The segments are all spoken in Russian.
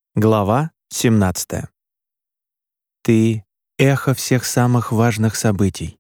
Глава 17. Ты — эхо всех самых важных событий.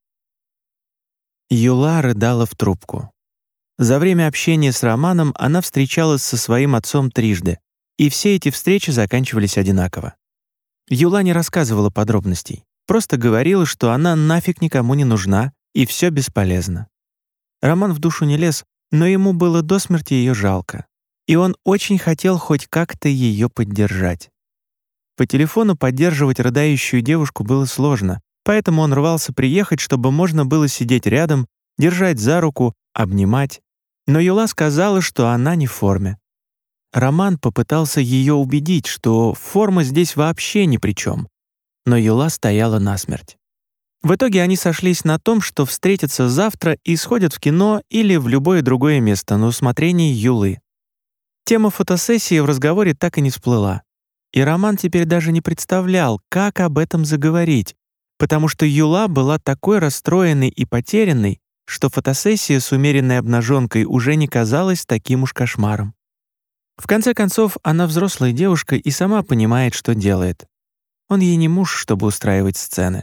Юла рыдала в трубку. За время общения с Романом она встречалась со своим отцом трижды, и все эти встречи заканчивались одинаково. Юла не рассказывала подробностей, просто говорила, что она нафиг никому не нужна, и все бесполезно. Роман в душу не лез, но ему было до смерти ее жалко. И он очень хотел хоть как-то ее поддержать. По телефону поддерживать рыдающую девушку было сложно, поэтому он рвался приехать, чтобы можно было сидеть рядом, держать за руку, обнимать. Но Юла сказала, что она не в форме. Роман попытался ее убедить, что форма здесь вообще ни при чем. Но Юла стояла насмерть. В итоге они сошлись на том, что встретятся завтра и сходят в кино или в любое другое место на усмотрение Юлы. Тема фотосессии в разговоре так и не всплыла. И Роман теперь даже не представлял, как об этом заговорить, потому что Юла была такой расстроенной и потерянной, что фотосессия с умеренной обнаженкой уже не казалась таким уж кошмаром. В конце концов, она взрослая девушка и сама понимает, что делает. Он ей не муж, чтобы устраивать сцены.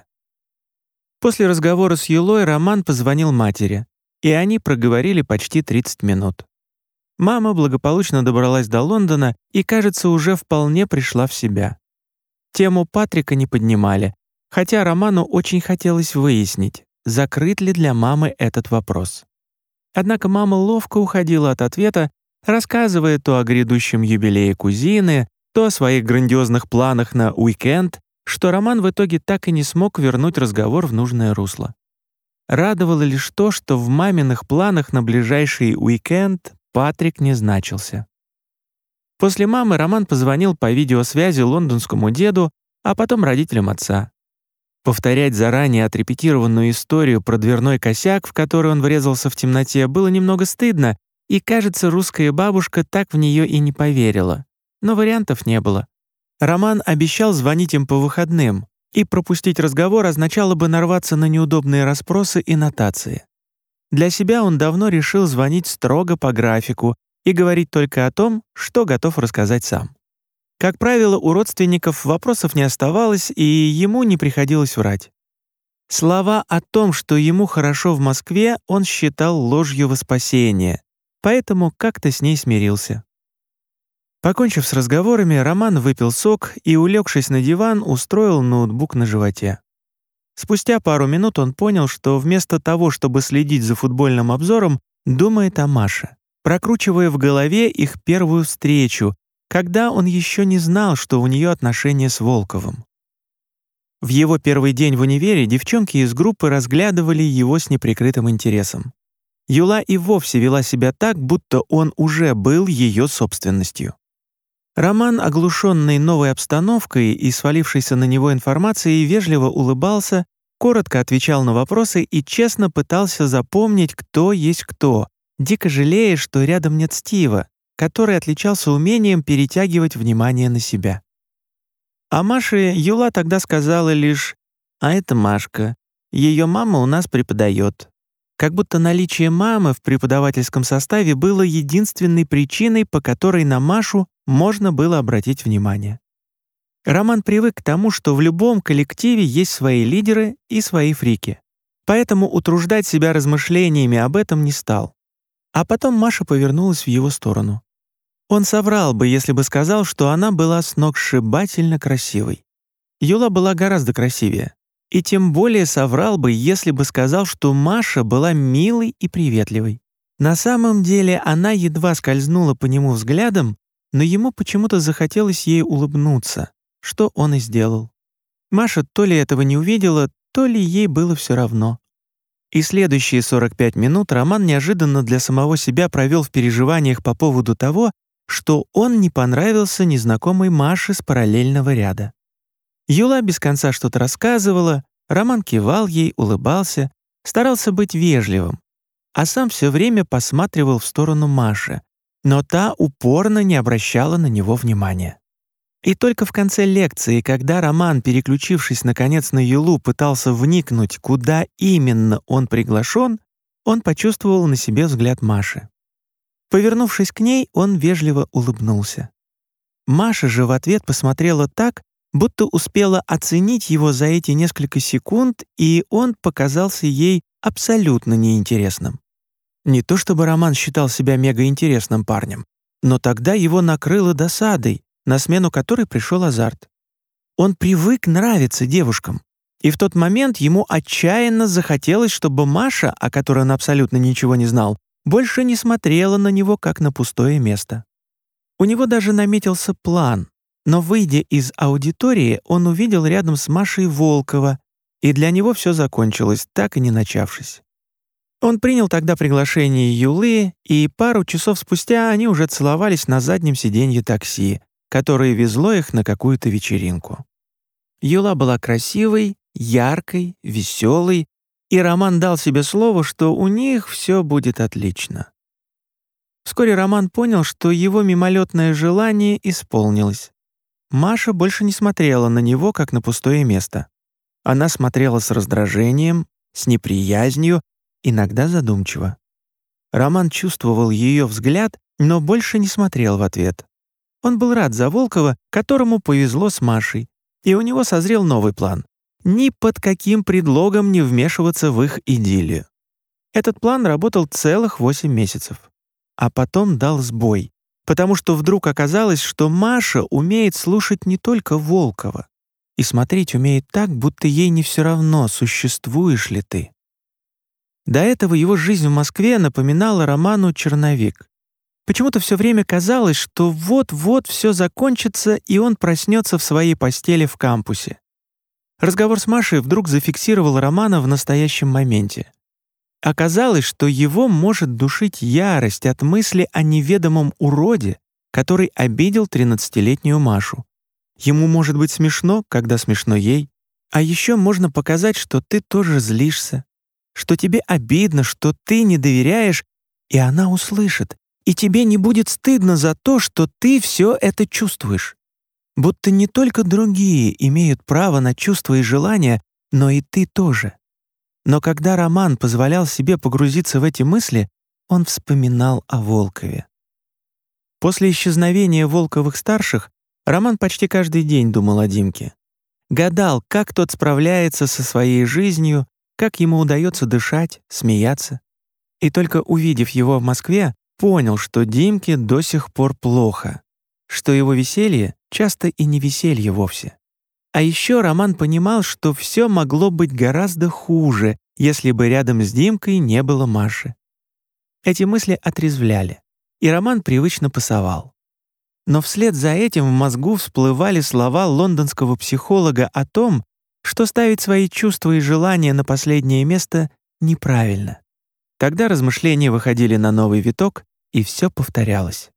После разговора с Юлой Роман позвонил матери, и они проговорили почти 30 минут. Мама благополучно добралась до Лондона и, кажется, уже вполне пришла в себя. Тему Патрика не поднимали, хотя Роману очень хотелось выяснить, закрыт ли для мамы этот вопрос. Однако мама ловко уходила от ответа, рассказывая то о грядущем юбилее кузины, то о своих грандиозных планах на уикенд, что Роман в итоге так и не смог вернуть разговор в нужное русло. Радовало лишь то, что в маминых планах на ближайший уикенд Патрик не значился. После мамы Роман позвонил по видеосвязи лондонскому деду, а потом родителям отца. Повторять заранее отрепетированную историю про дверной косяк, в который он врезался в темноте, было немного стыдно, и, кажется, русская бабушка так в нее и не поверила. Но вариантов не было. Роман обещал звонить им по выходным, и пропустить разговор означало бы нарваться на неудобные расспросы и нотации. Для себя он давно решил звонить строго по графику и говорить только о том, что готов рассказать сам. Как правило, у родственников вопросов не оставалось, и ему не приходилось врать. Слова о том, что ему хорошо в Москве, он считал ложью во спасение, поэтому как-то с ней смирился. Покончив с разговорами, Роман выпил сок и, улегшись на диван, устроил ноутбук на животе. Спустя пару минут он понял, что вместо того, чтобы следить за футбольным обзором, думает о Маше, прокручивая в голове их первую встречу, когда он еще не знал, что у нее отношения с Волковым. В его первый день в универе девчонки из группы разглядывали его с неприкрытым интересом. Юла и вовсе вела себя так, будто он уже был ее собственностью. Роман, оглушенный новой обстановкой и свалившейся на него информацией, вежливо улыбался, коротко отвечал на вопросы и честно пытался запомнить, кто есть кто, дико жалея, что рядом нет Стива, который отличался умением перетягивать внимание на себя. А Маше Юла тогда сказала лишь: «А это Машка, ее мама у нас преподает». Как будто наличие мамы в преподавательском составе было единственной причиной, по которой на Машу можно было обратить внимание. Роман привык к тому, что в любом коллективе есть свои лидеры и свои фрики. Поэтому утруждать себя размышлениями об этом не стал. А потом Маша повернулась в его сторону. Он соврал бы, если бы сказал, что она была сногсшибательно красивой. Юла была гораздо красивее. И тем более соврал бы, если бы сказал, что Маша была милой и приветливой. На самом деле она едва скользнула по нему взглядом, но ему почему-то захотелось ей улыбнуться, что он и сделал. Маша то ли этого не увидела, то ли ей было все равно. И следующие 45 минут Роман неожиданно для самого себя провел в переживаниях по поводу того, что он не понравился незнакомой Маше с параллельного ряда. Юла без конца что-то рассказывала, Роман кивал ей, улыбался, старался быть вежливым, а сам все время посматривал в сторону Маши, но та упорно не обращала на него внимания. И только в конце лекции, когда Роман, переключившись наконец на Юлу, пытался вникнуть, куда именно он приглашен, он почувствовал на себе взгляд Маши. Повернувшись к ней, он вежливо улыбнулся. Маша же в ответ посмотрела так, будто успела оценить его за эти несколько секунд, и он показался ей абсолютно неинтересным. Не то чтобы Роман считал себя мегаинтересным парнем, но тогда его накрыло досадой, на смену которой пришел азарт. Он привык нравиться девушкам, и в тот момент ему отчаянно захотелось, чтобы Маша, о которой он абсолютно ничего не знал, больше не смотрела на него как на пустое место. У него даже наметился план, но, выйдя из аудитории, он увидел рядом с Машей Волкова, и для него все закончилось, так и не начавшись. Он принял тогда приглашение Юлы, и пару часов спустя они уже целовались на заднем сиденье такси, которое везло их на какую-то вечеринку. Юла была красивой, яркой, веселой, и Роман дал себе слово, что у них все будет отлично. Вскоре Роман понял, что его мимолетное желание исполнилось. Маша больше не смотрела на него, как на пустое место. Она смотрела с раздражением, с неприязнью, иногда задумчиво. Роман чувствовал ее взгляд, но больше не смотрел в ответ. Он был рад за Волкова, которому повезло с Машей, и у него созрел новый план — ни под каким предлогом не вмешиваться в их идиллию. Этот план работал целых 8 месяцев. А потом дал сбой, потому что вдруг оказалось, что Маша умеет слушать не только Волкова, и смотреть умеет так, будто ей не все равно, существуешь ли ты. До этого его жизнь в Москве напоминала роману «Черновик». Почему-то все время казалось, что вот-вот все закончится, и он проснется в своей постели в кампусе. Разговор с Машей вдруг зафиксировал Романа в настоящем моменте. Оказалось, что его может душить ярость от мысли о неведомом уроде, который обидел 13-летнюю Машу. Ему может быть смешно, когда смешно ей, а еще можно показать, что ты тоже злишься, что тебе обидно, что ты не доверяешь, и она услышит, и тебе не будет стыдно за то, что ты все это чувствуешь. Будто не только другие имеют право на чувства и желания, но и ты тоже. Но когда Роман позволял себе погрузиться в эти мысли, он вспоминал о Волкове. После исчезновения Волковых-старших Роман почти каждый день думал о Димке. Гадал, как тот справляется со своей жизнью, как ему удается дышать, смеяться. И только увидев его в Москве, понял, что Димке до сих пор плохо, что его веселье часто и не веселье вовсе. А еще Роман понимал, что все могло быть гораздо хуже, если бы рядом с Димкой не было Маши. Эти мысли отрезвляли, и Роман привычно пасовал. Но вслед за этим в мозгу всплывали слова лондонского психолога о том, что ставить свои чувства и желания на последнее место неправильно. Тогда размышления выходили на новый виток, и все повторялось.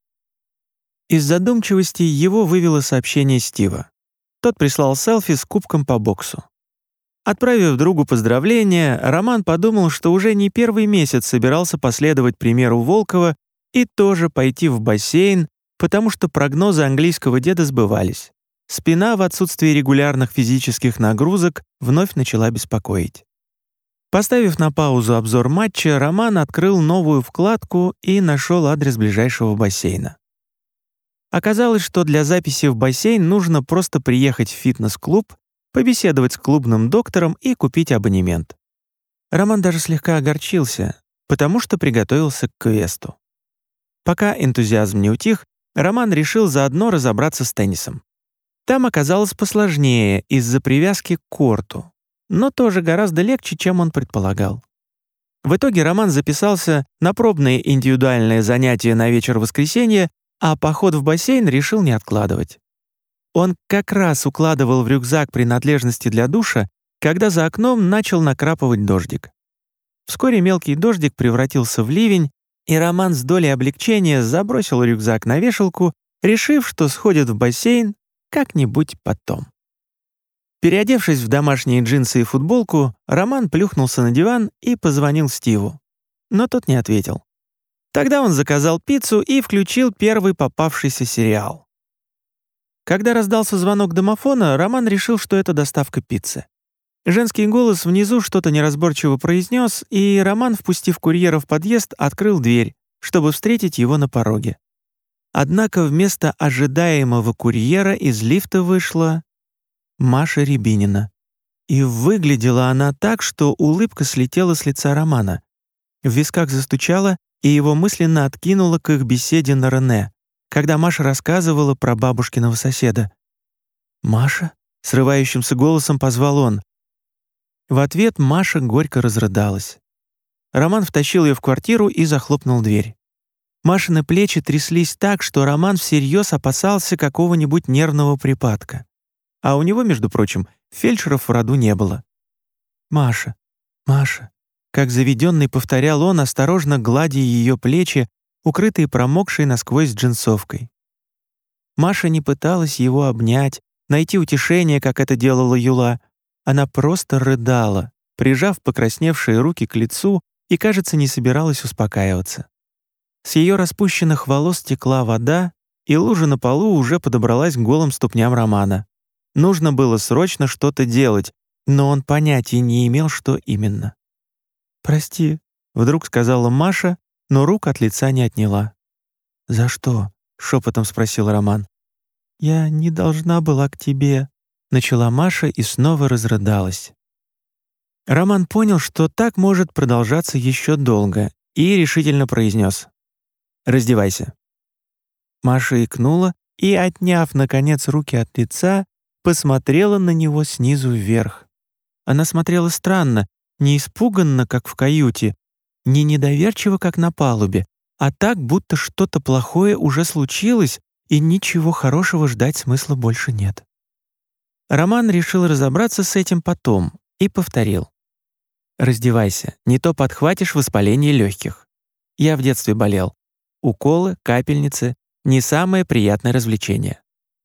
Из задумчивости его вывело сообщение Стива. Тот прислал селфи с кубком по боксу. Отправив другу поздравления, Роман подумал, что уже не первый месяц собирался последовать примеру Волкова и тоже пойти в бассейн, потому что прогнозы английского деда сбывались. Спина в отсутствии регулярных физических нагрузок вновь начала беспокоить. Поставив на паузу обзор матча, Роман открыл новую вкладку и нашел адрес ближайшего бассейна. Оказалось, что для записи в бассейн нужно просто приехать в фитнес-клуб, побеседовать с клубным доктором и купить абонемент. Роман даже слегка огорчился, потому что приготовился к квесту. Пока энтузиазм не утих, Роман решил заодно разобраться с теннисом. Там оказалось посложнее из-за привязки к корту, но тоже гораздо легче, чем он предполагал. В итоге Роман записался на пробные индивидуальные занятия на вечер воскресенья, а поход в бассейн решил не откладывать. Он как раз укладывал в рюкзак принадлежности для душа, когда за окном начал накрапывать дождик. Вскоре мелкий дождик превратился в ливень, и Роман с долей облегчения забросил рюкзак на вешалку, решив, что сходит в бассейн как-нибудь потом. Переодевшись в домашние джинсы и футболку, Роман плюхнулся на диван и позвонил Стиву. Но тот не ответил. Тогда он заказал пиццу и включил первый попавшийся сериал. Когда раздался звонок домофона, Роман решил, что это доставка пиццы. Женский голос внизу что-то неразборчиво произнес, и Роман, впустив курьера в подъезд, открыл дверь, чтобы встретить его на пороге. Однако вместо ожидаемого курьера из лифта вышла Маша Рябинина. И выглядела она так, что улыбка слетела с лица Романа. В висках застучало, и его мысленно откинуло к их беседе на Рене, когда Маша рассказывала про бабушкиного соседа. «Маша?» — срывающимся голосом позвал он. В ответ Маша горько разрыдалась. Роман втащил ее в квартиру и захлопнул дверь. Машины плечи тряслись так, что Роман всерьез опасался какого-нибудь нервного припадка. А у него, между прочим, фельдшеров в роду не было. «Маша, Маша», как заведенный повторял он, осторожно гладя ее плечи, укрытые промокшей насквозь джинсовкой. Маша не пыталась его обнять, найти утешение, как это делала Юла. Она просто рыдала, прижав покрасневшие руки к лицу, и, кажется, не собиралась успокаиваться. С ее распущенных волос текла вода, и лужа на полу уже подобралась к голым ступням Романа. Нужно было срочно что-то делать, но он понятия не имел, что именно. «Прости», — вдруг сказала Маша, но рук от лица не отняла. «За что?» — шепотом спросил Роман. «Я не должна была к тебе», — начала Маша и снова разрыдалась. Роман понял, что так может продолжаться еще долго, и решительно произнес: «Раздевайся». Маша икнула и, отняв, наконец, руки от лица, посмотрела на него снизу вверх. Она смотрела странно, не испуганно, как в каюте, не недоверчиво, как на палубе, а так, будто что-то плохое уже случилось, и ничего хорошего ждать смысла больше нет. Роман решил разобраться с этим потом и повторил: «Раздевайся, не то подхватишь воспаление легких. Я в детстве болел. Уколы, капельницы — не самое приятное развлечение».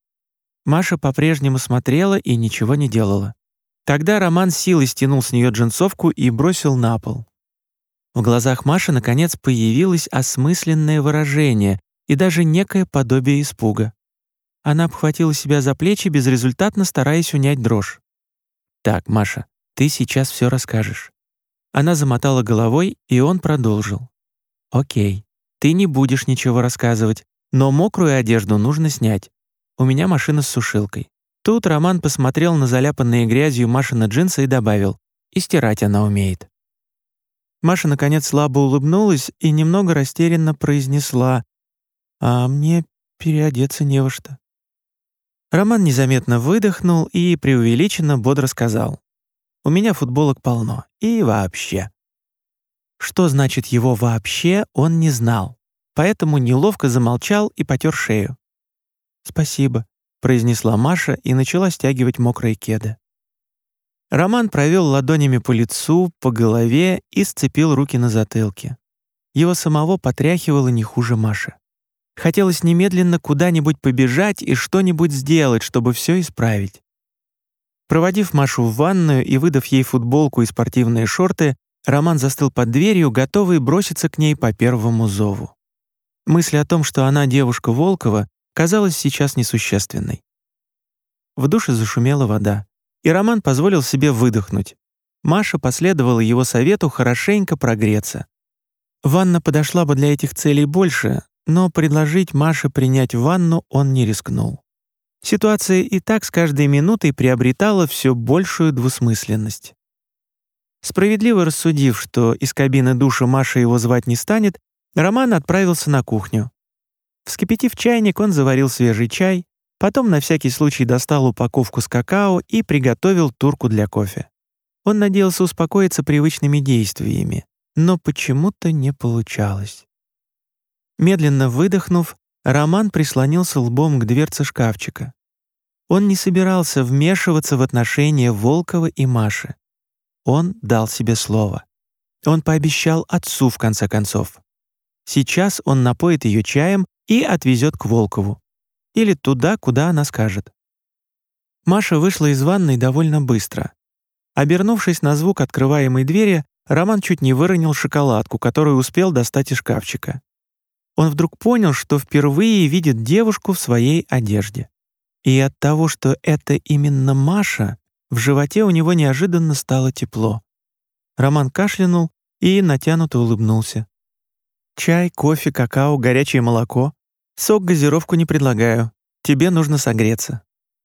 Маша по-прежнему смотрела и ничего не делала. Тогда Роман силой стянул с нее джинсовку и бросил на пол. В глазах Маши наконец появилось осмысленное выражение и даже некое подобие испуга. Она обхватила себя за плечи, безрезультатно стараясь унять дрожь. «Так, Маша, ты сейчас все расскажешь». Она замотала головой, и он продолжил. «Окей, ты не будешь ничего рассказывать, но мокрую одежду нужно снять. У меня машина с сушилкой». Тут Роман посмотрел на заляпанные грязью Машины джинсы и добавил: «И стирать она умеет». Маша, наконец, слабо улыбнулась и немного растерянно произнесла: «А мне переодеться не во что». Роман незаметно выдохнул и преувеличенно бодро сказал: «У меня футболок полно. И вообще». Что значит его «вообще» он не знал, поэтому неловко замолчал и потер шею. «Спасибо», — произнесла Маша и начала стягивать мокрые кеды. Роман провел ладонями по лицу, по голове и сцепил руки на затылке. Его самого потряхивало не хуже Маши. Хотелось немедленно куда-нибудь побежать и что-нибудь сделать, чтобы все исправить. Проводив Машу в ванную и выдав ей футболку и спортивные шорты, Роман застыл под дверью, готовый броситься к ней по первому зову. Мысль о том, что она девушка Волкова, казалась сейчас несущественной. В душе зашумела вода, и Роман позволил себе выдохнуть. Маша последовала его совету хорошенько прогреться. Ванна подошла бы для этих целей больше, но предложить Маше принять ванну он не рискнул. Ситуация и так с каждой минутой приобретала все большую двусмысленность. Справедливо рассудив, что из кабины душа Маша его звать не станет, Роман отправился на кухню. Вскипятив чайник, он заварил свежий чай, потом на всякий случай достал упаковку с какао и приготовил турку для кофе. Он надеялся успокоиться привычными действиями, но почему-то не получалось. Медленно выдохнув, Роман прислонился лбом к дверце шкафчика. Он не собирался вмешиваться в отношения Волкова и Маши. Он дал себе слово. Он пообещал отцу, в конце концов. Сейчас он напоит ее чаем и отвезет к Волкову. Или туда, куда она скажет. Маша вышла из ванной довольно быстро. Обернувшись на звук открываемой двери, Роман чуть не выронил шоколадку, которую успел достать из шкафчика. Он вдруг понял, что впервые видит девушку в своей одежде. И от того, что это именно Маша, в животе у него неожиданно стало тепло. Роман кашлянул и натянуто улыбнулся. Чай, кофе, какао, горячее молоко. Сок, газировку не предлагаю. Тебе нужно согреться».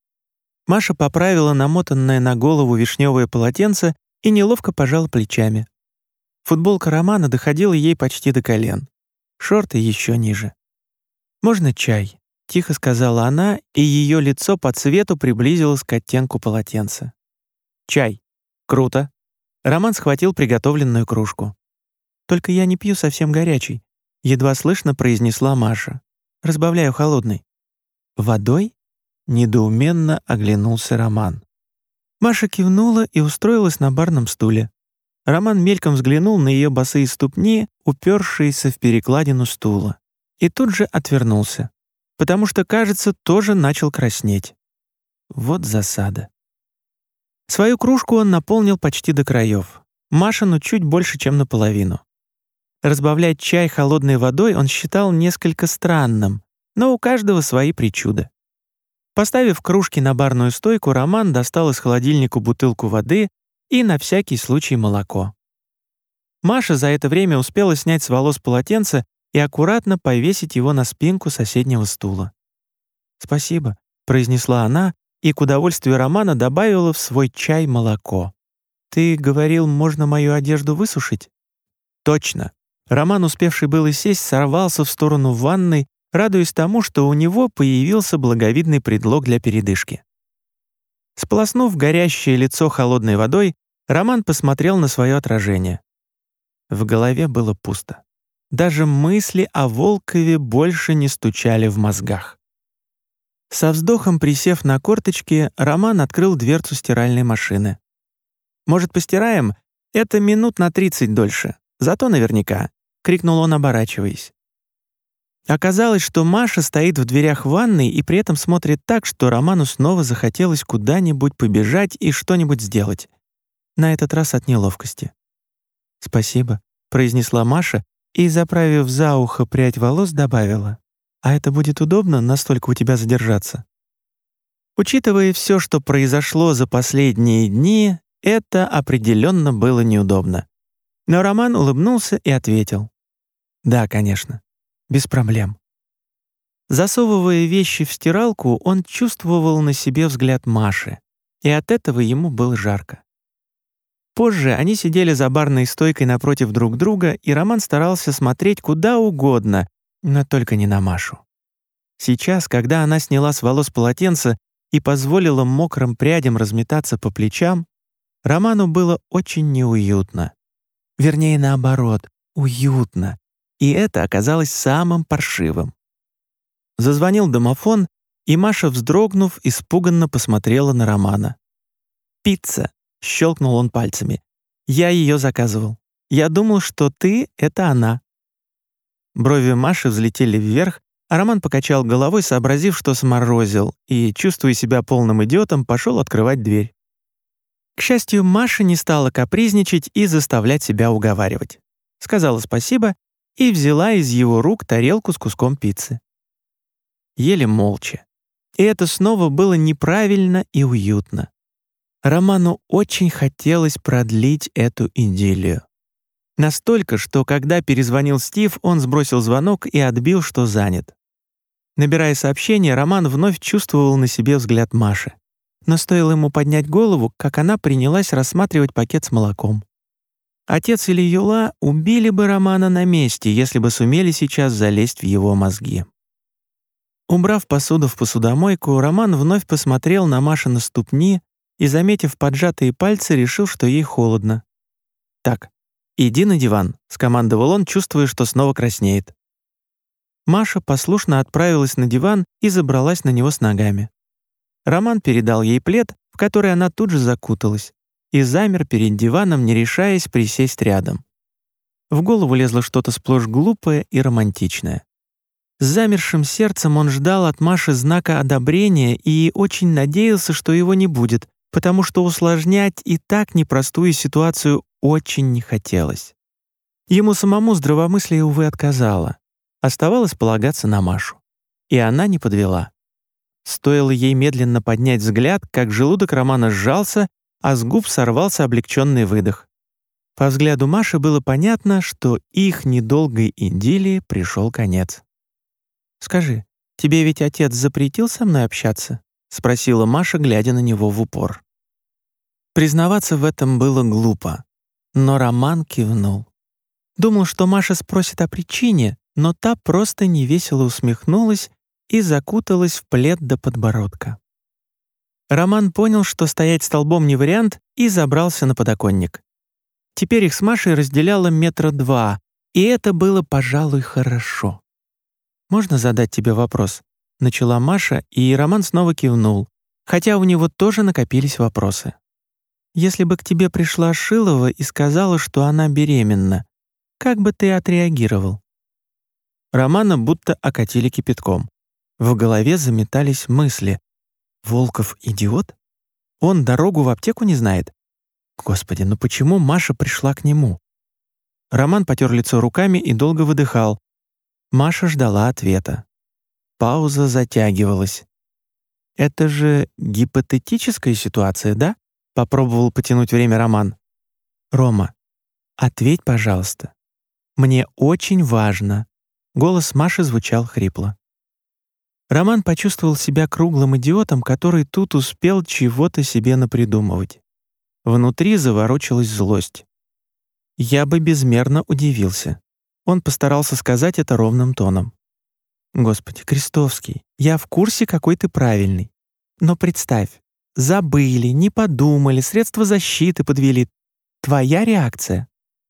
Маша поправила намотанное на голову вишневое полотенце и неловко пожала плечами. Футболка Романа доходила ей почти до колен. Шорты еще ниже. «Можно чай?» — тихо сказала она, и ее лицо по цвету приблизилось к оттенку полотенца. «Чай. Круто». Роман схватил приготовленную кружку. «Только я не пью совсем горячий», — едва слышно произнесла Маша. «Разбавляю холодный». «Водой?» — недоуменно оглянулся Роман. Маша кивнула и устроилась на барном стуле. Роман мельком взглянул на ее босые ступни, упершиеся в перекладину стула, и тут же отвернулся, потому что, кажется, тоже начал краснеть. Вот засада. Свою кружку он наполнил почти до краев, Машину чуть больше, чем наполовину. Разбавлять чай холодной водой он считал несколько странным, но у каждого свои причуды. Поставив кружки на барную стойку, Роман достал из холодильника бутылку воды и на всякий случай молоко. Маша за это время успела снять с волос полотенце и аккуратно повесить его на спинку соседнего стула. «Спасибо», — произнесла она и к удовольствию Романа добавила в свой чай молоко. «Ты говорил, можно мою одежду высушить?» «Точно». Роман, успевший было сесть, сорвался в сторону ванной, радуясь тому, что у него появился благовидный предлог для передышки. Сполоснув горящее лицо холодной водой, Роман посмотрел на свое отражение. В голове было пусто. Даже мысли о Волкове больше не стучали в мозгах. Со вздохом присев на корточки, Роман открыл дверцу стиральной машины. «Может, постираем? Это минут на 30 дольше. Зато наверняка», — крикнул он, оборачиваясь. Оказалось, что Маша стоит в дверях ванной и при этом смотрит так, что Роману снова захотелось куда-нибудь побежать и что-нибудь сделать. На этот раз от неловкости. «Спасибо», — произнесла Маша и, заправив за ухо прядь волос, добавила. «А это будет удобно настолько у тебя задержаться?» Учитывая все, что произошло за последние дни, это определенно было неудобно. Но Роман улыбнулся и ответил. «Да, конечно. Без проблем». Засовывая вещи в стиралку, он чувствовал на себе взгляд Маши, и от этого ему было жарко. Позже они сидели за барной стойкой напротив друг друга, и Роман старался смотреть куда угодно, но только не на Машу. Сейчас, когда она сняла с волос полотенце и позволила мокрым прядям разметаться по плечам, Роману было очень неуютно. Вернее, наоборот, уютно. И это оказалось самым паршивым. Зазвонил домофон, и Маша, вздрогнув, испуганно посмотрела на Романа. «Пицца», — щелкнул он пальцами. «Я ее заказывал. Я думал, что ты — это она». Брови Маши взлетели вверх, а Роман покачал головой, сообразив, что сморозил, и, чувствуя себя полным идиотом, пошел открывать дверь. К счастью, Маша не стала капризничать и заставлять себя уговаривать. Сказала спасибо и взяла из его рук тарелку с куском пиццы. Ели молча. И это снова было неправильно и уютно. Роману очень хотелось продлить эту идиллию. Настолько, что когда перезвонил Стив, он сбросил звонок и отбил, что занят. Набирая сообщение, Роман вновь чувствовал на себе взгляд Маши. Но стоило ему поднять голову, как она принялась рассматривать пакет с молоком. Отец или Юла убили бы Романа на месте, если бы сумели сейчас залезть в его мозги. Убрав посуду в посудомойку, Роман вновь посмотрел на Машины ступни и, заметив поджатые пальцы, решил, что ей холодно. «Так, иди на диван», — скомандовал он, чувствуя, что снова краснеет. Маша послушно отправилась на диван и забралась на него с ногами. Роман передал ей плед, в который она тут же закуталась, и замер перед диваном, не решаясь присесть рядом. В голову лезло что-то сплошь глупое и романтичное. С замершим сердцем он ждал от Маши знака одобрения и очень надеялся, что его не будет, потому что усложнять и так непростую ситуацию очень не хотелось. Ему самому здравомыслие, увы, отказало. Оставалось полагаться на Машу. И она не подвела. Стоило ей медленно поднять взгляд, как желудок Романа сжался, а с губ сорвался облегченный выдох. По взгляду Маши было понятно, что их недолгой идиллии пришел конец. «Скажи, тебе ведь отец запретил со мной общаться?» — спросила Маша, глядя на него в упор. Признаваться в этом было глупо, но Роман кивнул. Думал, что Маша спросит о причине, но та просто невесело усмехнулась и закуталась в плед до подбородка. Роман понял, что стоять столбом не вариант, и забрался на подоконник. Теперь их с Машей разделяло 2 метра, и это было, пожалуй, хорошо. «Можно задать тебе вопрос?» — начала Маша, и Роман снова кивнул, хотя у него тоже накопились вопросы. «Если бы к тебе пришла Шилова и сказала, что она беременна, как бы ты отреагировал?» Романа будто окатили кипятком. В голове заметались мысли. «Волков идиот? Он дорогу в аптеку не знает? Господи, ну почему Маша пришла к нему?» Роман потер лицо руками и долго выдыхал. Маша ждала ответа. Пауза затягивалась. «Это же гипотетическая ситуация, да?» — попробовал потянуть время Роман. «Рома, ответь, пожалуйста. Мне очень важно». Голос Маши звучал хрипло. Роман почувствовал себя круглым идиотом, который тут успел чего-то себе напридумывать. Внутри заворочилась злость. Я бы безмерно удивился. Он постарался сказать это ровным тоном. «Господи, Крестовский, я в курсе, какой ты правильный. Но представь, забыли, не подумали, средства защиты подвели. Твоя реакция?»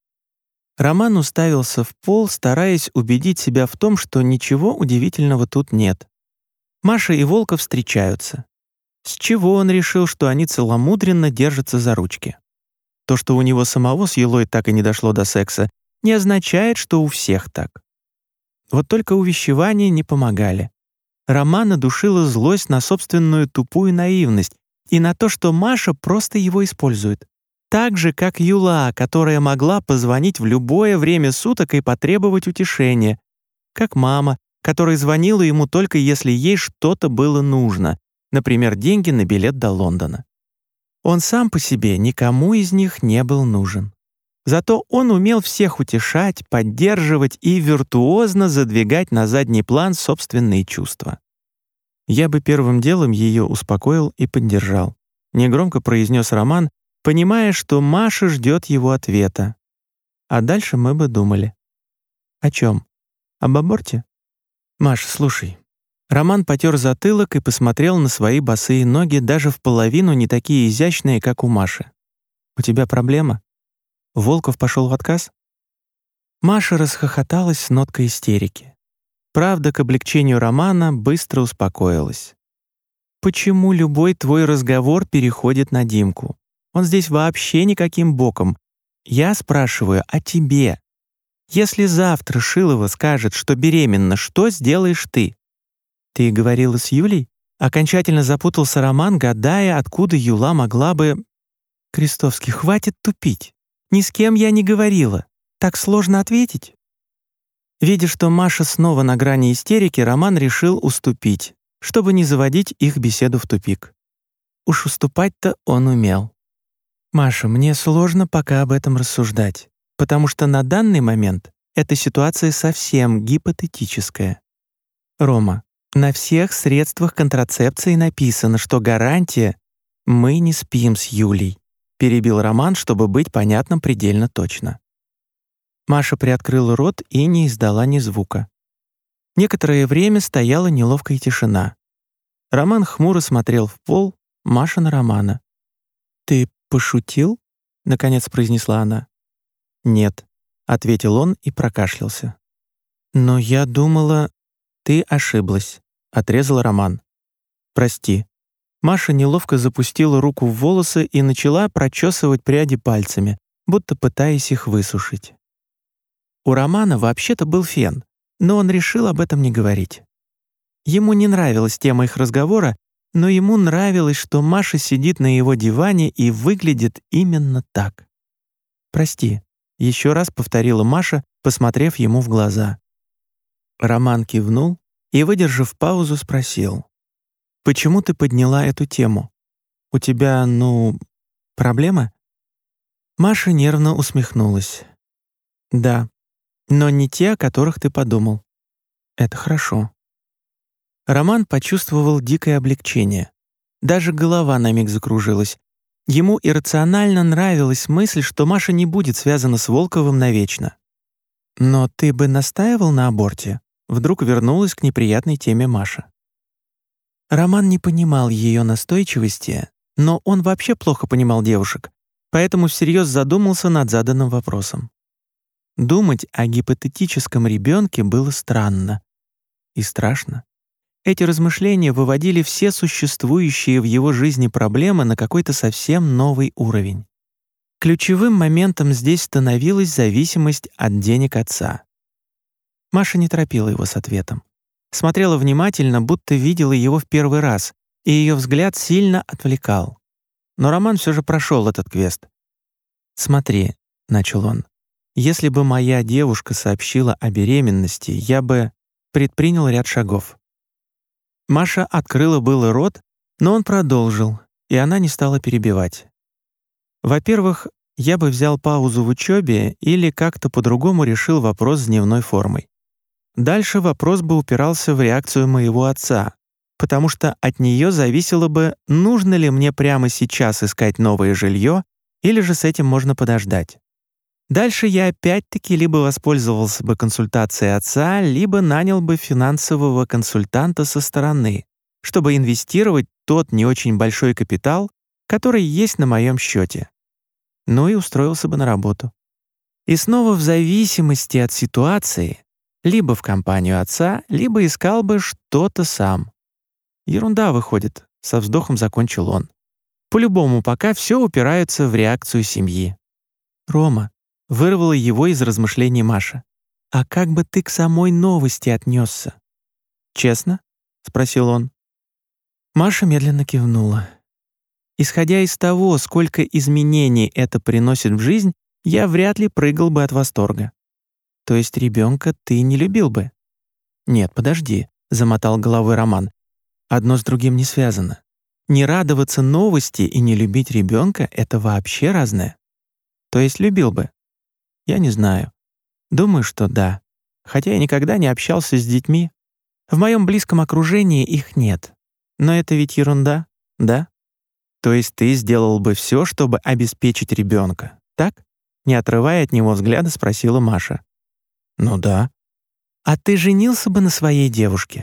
Роман уставился в пол, стараясь убедить себя в том, что ничего удивительного тут нет. Маша и Волков встречаются. С чего он решил, что они целомудренно держатся за ручки? То, что у него самого с Юлой так и не дошло до секса, не означает, что у всех так. Вот только увещевания не помогали. Романа душила злость на собственную тупую наивность и на то, что Маша просто его использует. Так же, как Юла, которая могла позвонить в любое время суток и потребовать утешения. Как мама, которая звонила ему только если ей что-то было нужно, например, деньги на билет до Лондона. Он сам по себе никому из них не был нужен. Зато он умел всех утешать, поддерживать и виртуозно задвигать на задний план собственные чувства. «Я бы первым делом ее успокоил и поддержал», — негромко произнес Роман, понимая, что Маша ждет его ответа. А дальше мы бы думали. «О чем? Об аборте?» «Маша, слушай». Роман потер затылок и посмотрел на свои босые ноги, даже в половину не такие изящные, как у Маши. «У тебя проблема? Волков пошел в отказ?» Маша расхохоталась с ноткой истерики. Правда, к облегчению Романа быстро успокоилась. «Почему любой твой разговор переходит на Димку? Он здесь вообще никаким боком. Я спрашиваю о тебе. Если завтра Шилова скажет, что беременна, что сделаешь ты?» «Ты говорила с Юлей?» Окончательно запутался Роман, гадая, откуда Юла могла бы... «Крестовский, хватит тупить. Ни с кем я не говорила. Так сложно ответить». Видя, что Маша снова на грани истерики, Роман решил уступить, чтобы не заводить их беседу в тупик. Уж уступать-то он умел. «Маша, мне сложно пока об этом рассуждать, потому что на данный момент эта ситуация совсем гипотетическая. Рома, на всех средствах контрацепции написано, что гарантия «мы не спим с Юлей», перебил Роман, чтобы быть понятным предельно точно. Маша приоткрыла рот и не издала ни звука. Некоторое время стояла неловкая тишина. Роман хмуро смотрел в пол, Маша на Романа. «Ты пошутил?» — наконец произнесла она. «Нет», — ответил он и прокашлялся. «Но я думала...» «Ты ошиблась», — отрезал Роман. «Прости». Маша неловко запустила руку в волосы и начала прочесывать пряди пальцами, будто пытаясь их высушить. У Романа вообще-то был фен, но он решил об этом не говорить. Ему не нравилась тема их разговора, но ему нравилось, что Маша сидит на его диване и выглядит именно так. «Прости», — еще раз повторила Маша, посмотрев ему в глаза. Роман кивнул и, выдержав паузу, спросил: «Почему ты подняла эту тему? У тебя, проблемы?» Маша нервно усмехнулась. «Да, но не те, о которых ты подумал». «Это хорошо. Роман почувствовал дикое облегчение. Даже голова на миг закружилась. Ему иррационально нравилась мысль, что Маша не будет связана с Волковым навечно. «Но ты бы настаивал на аборте?» Вдруг вернулась к неприятной теме Маша. Роман не понимал ее настойчивости, но он вообще плохо понимал девушек, поэтому всерьез задумался над заданным вопросом. Думать о гипотетическом ребенке было странно и страшно. Эти размышления выводили все существующие в его жизни проблемы на какой-то совсем новый уровень. Ключевым моментом здесь становилась зависимость от денег отца. Маша не торопила его с ответом. Смотрела внимательно, будто видела его в первый раз, и ее взгляд сильно отвлекал. Но Роман все же прошел этот квест. «Смотри», — начал он, — «если бы моя девушка сообщила о беременности, я бы предпринял ряд шагов». Маша открыла было рот, но он продолжил, и она не стала перебивать. «Во-первых, я бы взял паузу в учебе или как-то по-другому решил вопрос с дневной формой. Дальше вопрос бы упирался в реакцию моего отца, потому что от нее зависело бы, нужно ли мне прямо сейчас искать новое жилье, или же с этим можно подождать. Дальше я опять-таки либо воспользовался бы консультацией отца, либо нанял бы финансового консультанта со стороны, чтобы инвестировать тот не очень большой капитал, который есть на моем счете. Ну и устроился бы на работу. И снова в зависимости от ситуации либо в компанию отца, либо искал бы что-то сам. Ерунда выходит, со вздохом закончил он. По-любому пока все упирается в реакцию семьи. «Рома», — вырвала его из размышлений Маша, «а как бы ты к самой новости отнесся?» «Честно?» — спросил он. Маша медленно кивнула. «Исходя из того, сколько изменений это приносит в жизнь, я вряд ли прыгал бы от восторга. То есть ребенка ты не любил бы?» «Нет, подожди», — замотал головой Роман. «Одно с другим не связано. Не радоваться новости и не любить ребенка — это вообще разное. То есть любил бы?» «Я не знаю. Думаю, что да. Хотя я никогда не общался с детьми. В моем близком окружении их нет. Но это ведь ерунда, да? То есть ты сделал бы все, чтобы обеспечить ребенка, так?» Не отрывая от него взгляда, спросила Маша. «Ну да». «А ты женился бы на своей девушке?»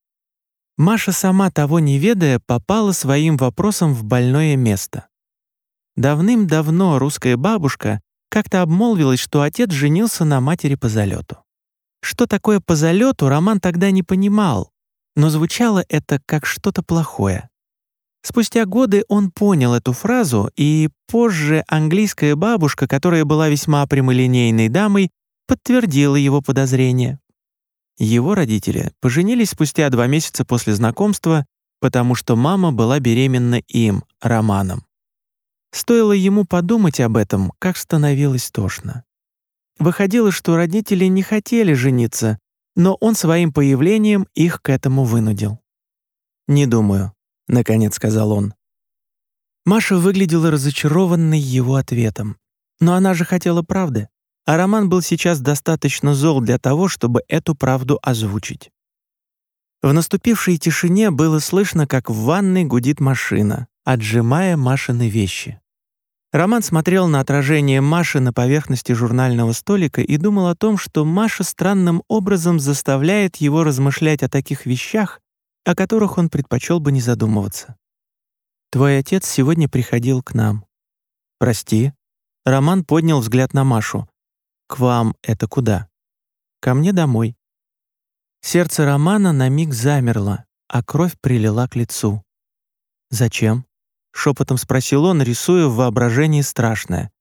Маша, сама того не ведая, попала своим вопросом в больное место. Давным-давно русская бабушка как-то обмолвилась, что отец женился на матери по залету. Что такое по залету, Роман тогда не понимал, но звучало это как что-то плохое. Спустя годы он понял эту фразу, и позже английская бабушка, которая была весьма прямолинейной дамой, подтвердила его подозрения. Его родители поженились спустя 2 месяца после знакомства, потому что мама была беременна им, Романом. Стоило ему подумать об этом, как становилось тошно. Выходило, что родители не хотели жениться, но он своим появлением их к этому вынудил. «Не думаю», — наконец сказал он. Маша выглядела разочарованной его ответом. Но она же хотела правды. А Роман был сейчас достаточно зол для того, чтобы эту правду озвучить. В наступившей тишине было слышно, как в ванной гудит машина, отжимая Машины вещи. Роман смотрел на отражение Маши на поверхности журнального столика и думал о том, что Маша странным образом заставляет его размышлять о таких вещах, о которых он предпочел бы не задумываться. «Твой отец сегодня приходил к нам». «Прости». Роман поднял взгляд на Машу. «К вам это куда?» «Ко мне домой». Сердце Романа на миг замерло, а кровь прилила к лицу. «Зачем?» — шепотом спросил он, рисуя в воображении страшное.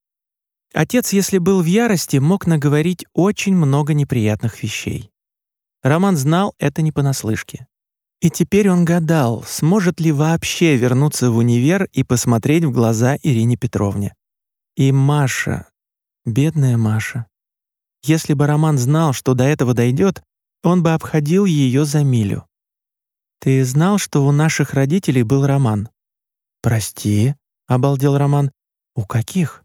Отец, если был в ярости, мог наговорить очень много неприятных вещей. Роман знал это не понаслышке. И теперь он гадал, сможет ли вообще вернуться в универ и посмотреть в глаза Ирине Петровне. И Маша... Бедная Маша. Если бы Роман знал, что до этого дойдет, он бы обходил ее за милю. «Ты знал, что у наших родителей был роман?» «Прости», — обалдел Роман. «У каких?»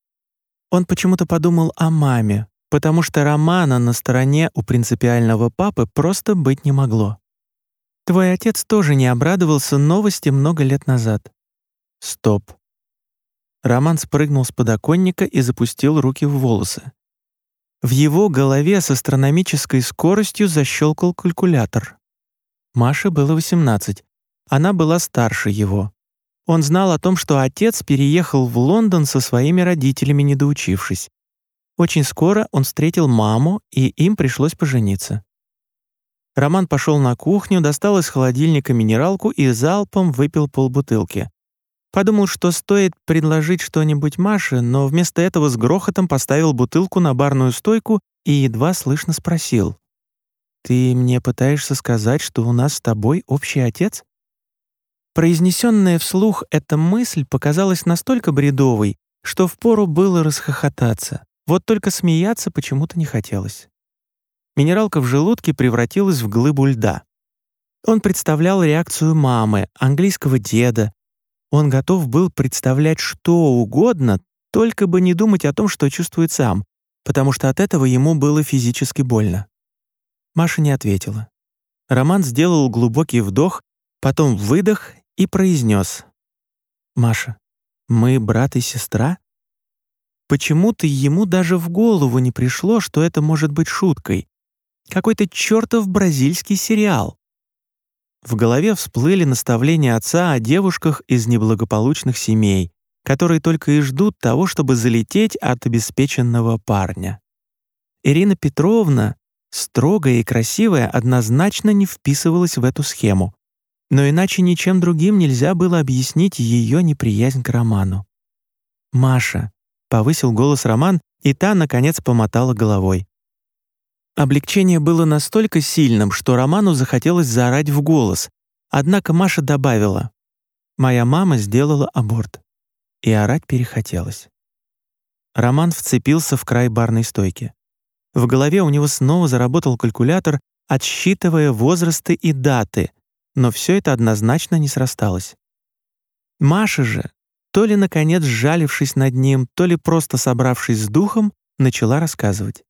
Он почему-то подумал о маме, потому что романа на стороне у принципиального папы просто быть не могло. Твой отец тоже не обрадовался новости много лет назад». «Стоп». Роман спрыгнул с подоконника и запустил руки в волосы. В его голове с астрономической скоростью защелкал калькулятор. Маше было 18. Она была старше его. Он знал о том, что отец переехал в Лондон со своими родителями, не доучившись. Очень скоро он встретил маму, и им пришлось пожениться. Роман пошел на кухню, достал из холодильника минералку и залпом выпил полбутылки. Подумал, что стоит предложить что-нибудь Маше, но вместо этого с грохотом поставил бутылку на барную стойку и едва слышно спросил: «Ты мне пытаешься сказать, что у нас с тобой общий отец?» Произнесенная вслух эта мысль показалась настолько бредовой, что впору было расхохотаться. Вот только смеяться почему-то не хотелось. Минералка в желудке превратилась в глыбу льда. Он представлял реакцию мамы, английского деда. Он готов был представлять что угодно, только бы не думать о том, что чувствует сам, потому что от этого ему было физически больно. Маша не ответила. Роман сделал глубокий вдох, потом выдох и произнес: «Маша, мы брат и сестра?» Почему-то ему даже в голову не пришло, что это может быть шуткой. Какой-то чертов бразильский сериал. В голове всплыли наставления отца о девушках из неблагополучных семей, которые только и ждут того, чтобы залететь от обеспеченного парня. Ирина Петровна, строгая и красивая, однозначно не вписывалась в эту схему. Но иначе ничем другим нельзя было объяснить ее неприязнь к Роману. «Маша», — повысил голос Роман, и та, наконец, помотала головой. Облегчение было настолько сильным, что Роману захотелось заорать в голос, однако Маша добавила: «Моя мама сделала аборт». И орать перехотелось. Роман вцепился в край барной стойки. В голове у него снова заработал калькулятор, отсчитывая возрасты и даты, но все это однозначно не срасталось. Маша же, то ли наконец сжалившись над ним, то ли просто собравшись с духом, начала рассказывать.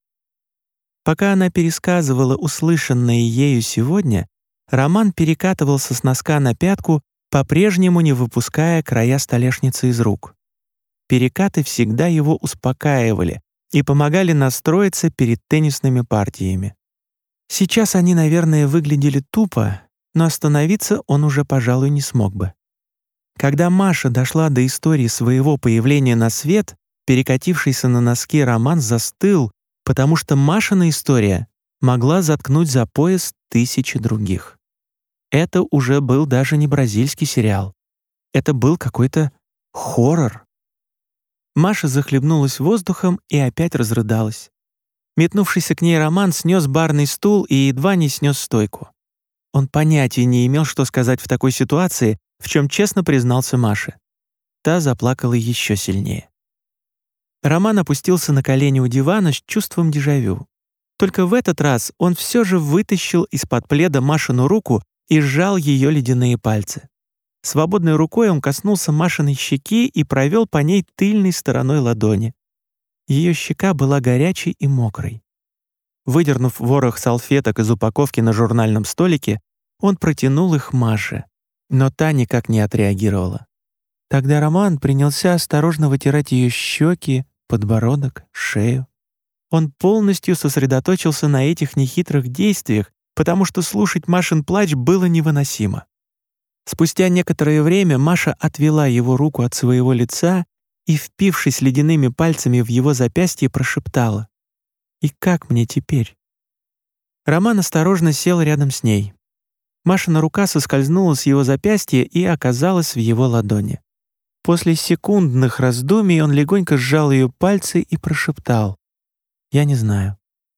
Пока она пересказывала услышанное ею сегодня, Роман перекатывался с носка на пятку, по-прежнему не выпуская края столешницы из рук. Перекаты всегда его успокаивали и помогали настроиться перед теннисными партиями. Сейчас они, наверное, выглядели тупо, но остановиться он уже, пожалуй, не смог бы. Когда Маша дошла до истории своего появления на свет, перекатившийся на носке Роман застыл, потому что Машина история могла заткнуть за пояс тысячи других. Это уже был даже не бразильский сериал. Это был какой-то хоррор. Маша захлебнулась воздухом и опять разрыдалась. Метнувшийся к ней Роман снес барный стул и едва не снес стойку. Он понятия не имел, что сказать в такой ситуации, в чем честно признался Маше. Та заплакала еще сильнее. Роман опустился на колени у дивана с чувством дежавю. Только в этот раз он все же вытащил из-под пледа Машину руку и сжал ее ледяные пальцы. Свободной рукой он коснулся Машиной щеки и провел по ней тыльной стороной ладони. Ее щека была горячей и мокрой. Выдернув ворох салфеток из упаковки на журнальном столике, он протянул их Маше, но та никак не отреагировала. Тогда Роман принялся осторожно вытирать ее щеки, подбородок, шею. Он полностью сосредоточился на этих нехитрых действиях, потому что слушать Машин плач было невыносимо. Спустя некоторое время Маша отвела его руку от своего лица и, впившись ледяными пальцами в его запястье, прошептала: «И как мне теперь?» Роман осторожно сел рядом с ней. Машина рука соскользнула с его запястья и оказалась в его ладони. После секундных раздумий он легонько сжал ее пальцы и прошептал: «Я не знаю».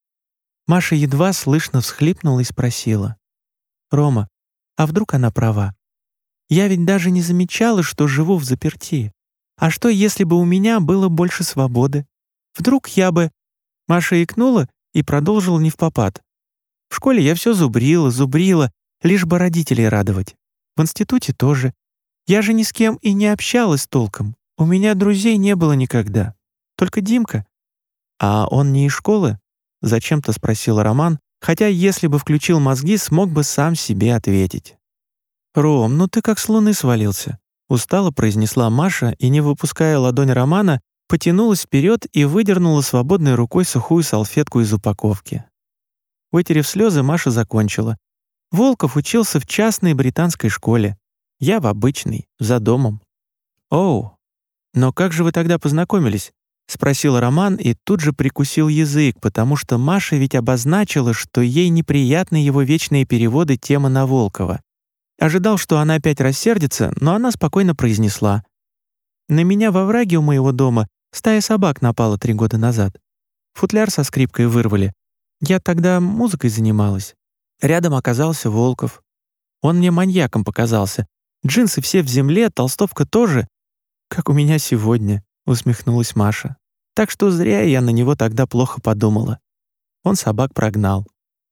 Маша едва слышно всхлипнула и спросила: «Рома, а вдруг она права? Я ведь даже не замечала, что живу взаперти. А что, если бы у меня было больше свободы? Вдруг я бы...» Маша икнула и продолжила невпопад. «В школе я все зубрила, лишь бы родителей радовать. В институте тоже. Я же ни с кем и не общалась толком. У меня друзей не было никогда. Только Димка». «А он не из школы?» — зачем-то спросил Роман, Хотя если бы включил мозги, смог бы сам себе ответить. «Ром, ну ты как с луны свалился», — устало произнесла Маша и, не выпуская ладонь Романа, потянулась вперед и выдернула свободной рукой сухую салфетку из упаковки. Вытерев слезы, Маша закончила. «Волков учился в частной британской школе. Я в обычной, за домом». «Оу, но как же вы тогда познакомились?» — спросил Роман и тут же прикусил язык, потому что Маша ведь обозначила, что ей неприятны его вечные переводы темы на Волкова. Ожидал, что она опять рассердится, но она спокойно произнесла. «На меня во враге у моего дома стая собак напала 3 года назад. Футляр со скрипкой вырвали. Я тогда музыкой занималась. Рядом оказался Волков. Он мне маньяком показался. Джинсы все в земле, толстовка тоже. Как у меня сегодня», — усмехнулась Маша. «Так что зря я на него тогда плохо подумала. Он собак прогнал».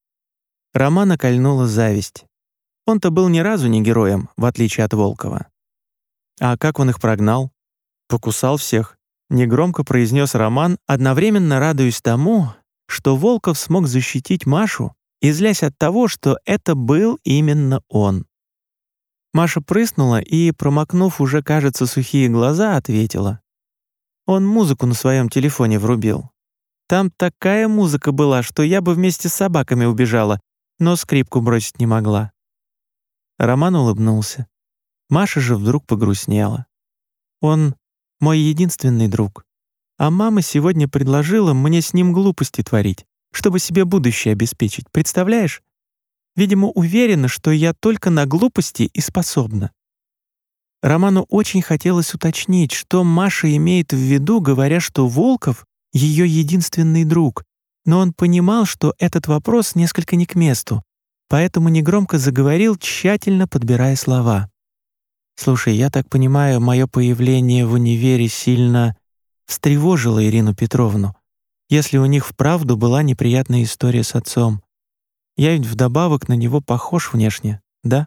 Романа кольнула зависть. Он-то был ни разу не героем, в отличие от Волкова. «А как он их прогнал?» «Покусал всех», — негромко произнес Роман, одновременно радуясь тому, что Волков смог защитить Машу и злясь от того, что это был именно он. Маша прыснула и, промокнув уже, кажется, сухие глаза, ответила. Он музыку на своем телефоне врубил. Там такая музыка была, что я бы вместе с собаками убежала, но скрипку бросить не могла. Роман улыбнулся. Маша же вдруг погрустнела. Он мой единственный друг. А мама сегодня предложила мне с ним глупости творить, чтобы себе будущее обеспечить. Представляешь? Видимо, уверена, что я только на глупости и способна. Роману очень хотелось уточнить, что Маша имеет в виду, говоря, что Волков — ее единственный друг, но он понимал, что этот вопрос несколько не к месту, поэтому негромко заговорил, тщательно подбирая слова. «Слушай, я так понимаю, мое появление в универе сильно встревожило Ирину Петровну, если у них вправду была неприятная история с отцом. Я ведь вдобавок на него похож внешне, да?»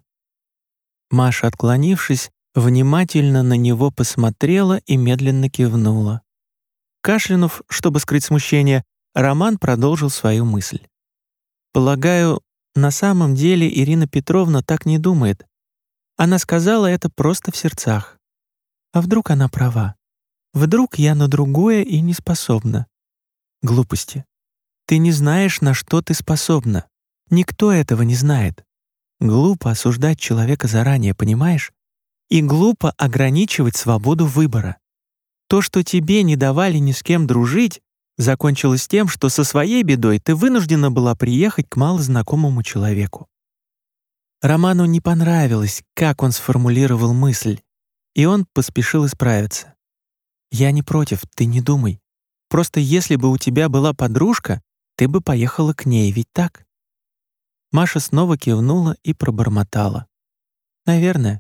Маша, отклонившись, внимательно на него посмотрела и медленно кивнула. Кашлянув, чтобы скрыть смущение, Роман продолжил свою мысль. «Полагаю, на самом деле Ирина Петровна так не думает. Она сказала это просто в сердцах. А вдруг она права? Вдруг я на другое и не способна? Глупости. Ты не знаешь, на что ты способна. Никто этого не знает. Глупо осуждать человека заранее, понимаешь? И глупо ограничивать свободу выбора. То, что тебе не давали ни с кем дружить, закончилось тем, что со своей бедой ты вынуждена была приехать к малознакомому человеку. Роману не понравилось, как он сформулировал мысль, и он поспешил исправиться. «Я не против, ты не думай. Просто если бы у тебя была подружка, ты бы поехала к ней, ведь так?» Маша снова кивнула и пробормотала. «Наверное».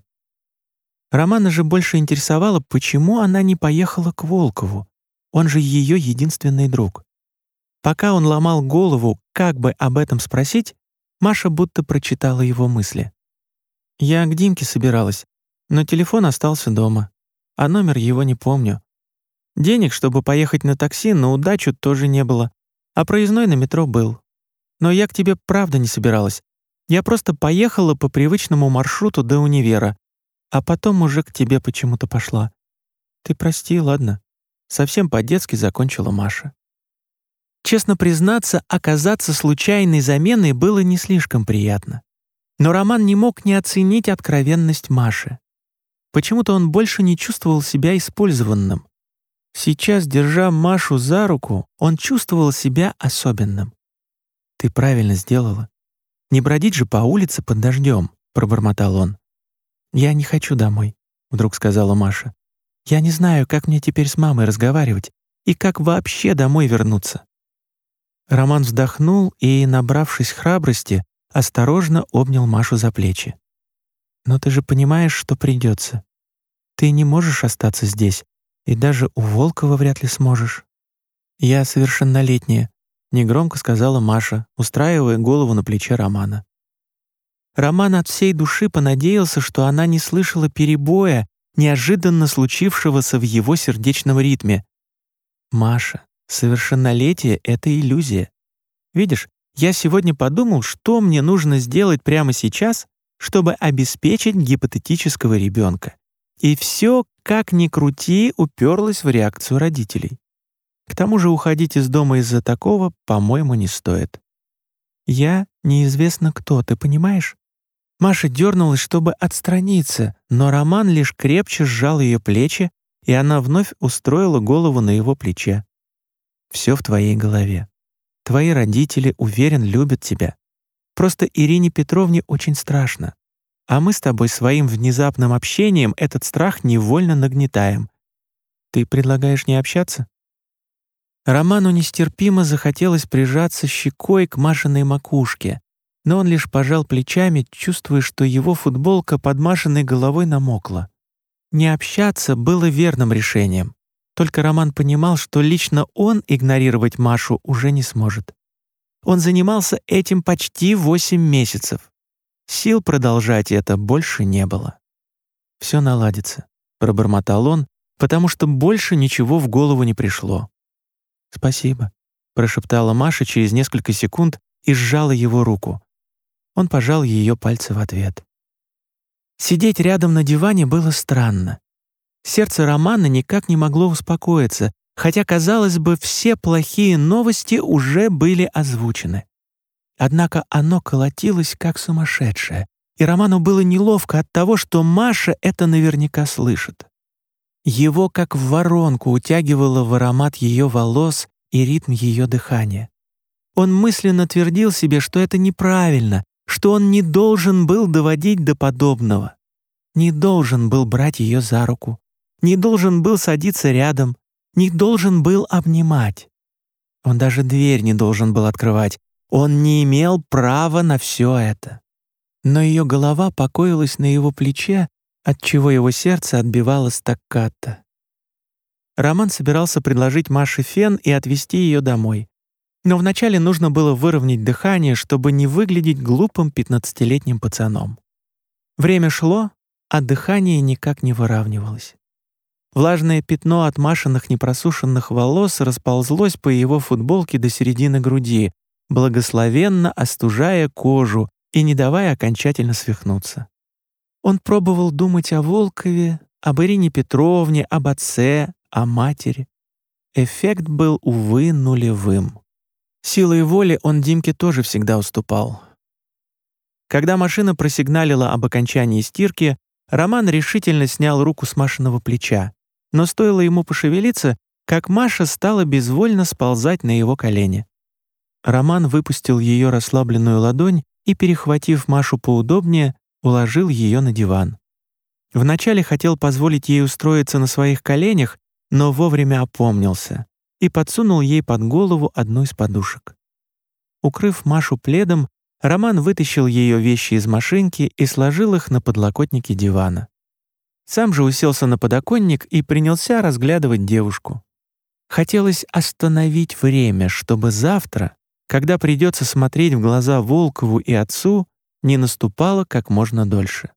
Романа же больше интересовало, почему она не поехала к Волкову. Он же ее единственный друг. Пока он ломал голову, как бы об этом спросить, Маша будто прочитала его мысли. «Я к Димке собиралась, но телефон остался дома, а номер его не помню. Денег, чтобы поехать на такси, на удачу тоже не было, а проездной на метро был. Но я к тебе правда не собиралась. Я просто поехала по привычному маршруту до универа, а потом уже к тебе почему-то пошла. Ты прости, ладно?» Совсем по-детски закончила Маша. Честно признаться, оказаться случайной заменой было не слишком приятно. Но Роман не мог не оценить откровенность Маши. Почему-то он больше не чувствовал себя использованным. Сейчас, держа Машу за руку, он чувствовал себя особенным. «Ты правильно сделала. Не бродить же по улице под дождем», — пробормотал он. «Я не хочу домой», — вдруг сказала Маша. «Я не знаю, как мне теперь с мамой разговаривать и как вообще домой вернуться». Роман вздохнул и, набравшись храбрости, осторожно обнял Машу за плечи. «Но ты же понимаешь, что придется. Ты не можешь остаться здесь, и даже у Волкова вряд ли сможешь». «Я совершеннолетняя», — негромко сказала Маша, устраивая голову на плече Романа. Роман от всей души понадеялся, что она не слышала перебоя, неожиданно случившегося в его сердечном ритме. «Маша, совершеннолетие — это иллюзия. Видишь, Я сегодня подумал, что мне нужно сделать прямо сейчас, чтобы обеспечить гипотетического ребенка. И все, как ни крути, уперлось в реакцию родителей. К тому же уходить из дома из-за такого, по-моему, не стоит. Я неизвестно кто, ты понимаешь? Маша дернулась, чтобы отстраниться, но Роман лишь крепче сжал ее плечи, и она вновь устроила голову на его плече. «Все в твоей голове. Твои родители, уверен, любят тебя. Просто Ирине Петровне очень страшно. А мы с тобой своим внезапным общением этот страх невольно нагнетаем. Ты предлагаешь не общаться?» Роману нестерпимо захотелось прижаться щекой к Машиной макушке, но он лишь пожал плечами, чувствуя, что его футболка под Машиной головой намокла. Не общаться было верным решением. Только Роман понимал, что лично он игнорировать Машу уже не сможет. Он занимался этим почти 8 месяцев. Сил продолжать это больше не было. «Все наладится», — пробормотал он, потому что больше ничего в голову не пришло. «Спасибо», — прошептала Маша через несколько секунд и сжала его руку. Он пожал ее пальцы в ответ. Сидеть рядом на диване было странно. Сердце Романа никак не могло успокоиться, хотя, казалось бы, все плохие новости уже были озвучены. Однако оно колотилось как сумасшедшее, и Роману было неловко от того, что Маша это наверняка слышит. Его как в воронку утягивало в аромат ее волос и ритм ее дыхания. Он мысленно твердил себе, что это неправильно, что он не должен был доводить до подобного. Не должен был брать ее за руку, не должен был садиться рядом, не должен был обнимать. Он даже дверь не должен был открывать. Он не имел права на все это. Но ее голова покоилась на его плече, отчего его сердце отбивало стаккато. Роман собирался предложить Маше фен и отвезти ее домой. Но вначале нужно было выровнять дыхание, чтобы не выглядеть глупым 15-летним пацаном. Время шло, а дыхание никак не выравнивалось. Влажное пятно от Машиных непросушенных волос расползлось по его футболке до середины груди, благословенно остужая кожу и не давая окончательно свихнуться. Он пробовал думать о Волкове, об Ирине Петровне, об отце, о матери. Эффект был, увы, нулевым. Силой воли он Димке тоже всегда уступал. Когда машина просигналила об окончании стирки, Роман решительно снял руку с Машиного плеча, но стоило ему пошевелиться, как Маша стала безвольно сползать на его колени. Роман выпустил ее расслабленную ладонь и, перехватив Машу поудобнее, уложил ее на диван. Вначале хотел позволить ей устроиться на своих коленях, но вовремя опомнился и подсунул ей под голову одну из подушек. Укрыв Машу пледом, Роман вытащил ее вещи из машинки и сложил их на подлокотнике дивана. Сам же уселся на подоконник и принялся разглядывать девушку. Хотелось остановить время, чтобы завтра, когда придется смотреть в глаза Волкову и отцу, не наступало как можно дольше.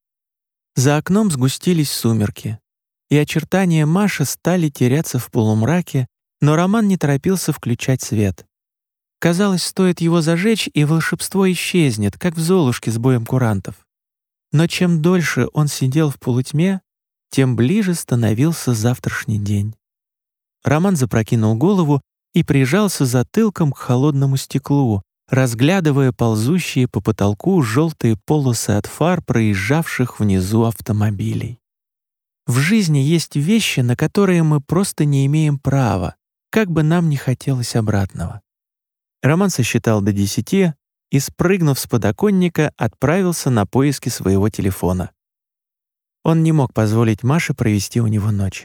За окном сгустились сумерки, и очертания Маши стали теряться в полумраке, но Роман не торопился включать свет. Казалось, стоит его зажечь, и волшебство исчезнет, как в «Золушке» с боем курантов. Но чем дольше он сидел в полутьме, тем ближе становился завтрашний день. Роман запрокинул голову и прижался затылком к холодному стеклу, разглядывая ползущие по потолку желтые полосы от фар проезжавших внизу автомобилей. В жизни есть вещи, на которые мы просто не имеем права, как бы нам ни хотелось обратного. Роман сосчитал до 10 и, спрыгнув с подоконника, отправился на поиски своего телефона. Он не мог позволить Маше провести у него ночь.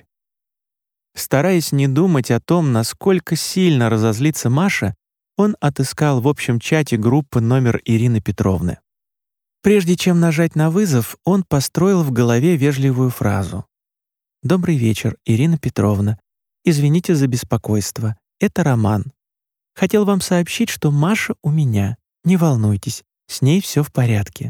Стараясь не думать о том, насколько сильно разозлится Маша, он отыскал в общем чате группы номер Ирины Петровны. Прежде чем нажать на вызов, он построил в голове вежливую фразу. «Добрый вечер, Ирина Петровна. Извините за беспокойство. Это Роман. Хотел вам сообщить, что Маша у меня. Не волнуйтесь, с ней все в порядке».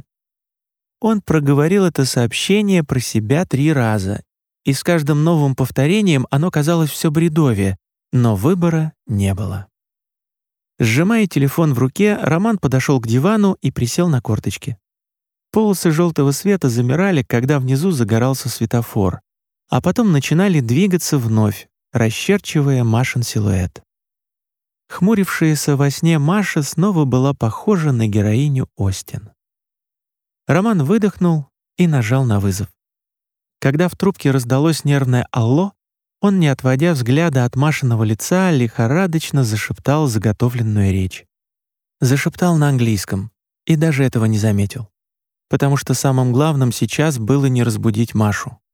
Он проговорил это сообщение про себя 3 раза, и с каждым новым повторением оно казалось все бредовее, но выбора не было. Сжимая телефон в руке, Роман подошел к дивану и присел на корточки. Полосы желтого света замирали, когда внизу загорался светофор, а потом начинали двигаться вновь, расчерчивая Машин силуэт. Хмурившаяся во сне Маша снова была похожа на героиню Остин. Роман выдохнул и нажал на вызов. Когда в трубке раздалось нервное «Алло», он, не отводя взгляда от Машиного лица, лихорадочно зашептал заготовленную речь. Зашептал на английском и даже этого не заметил, потому что самым главным сейчас было не разбудить Машу.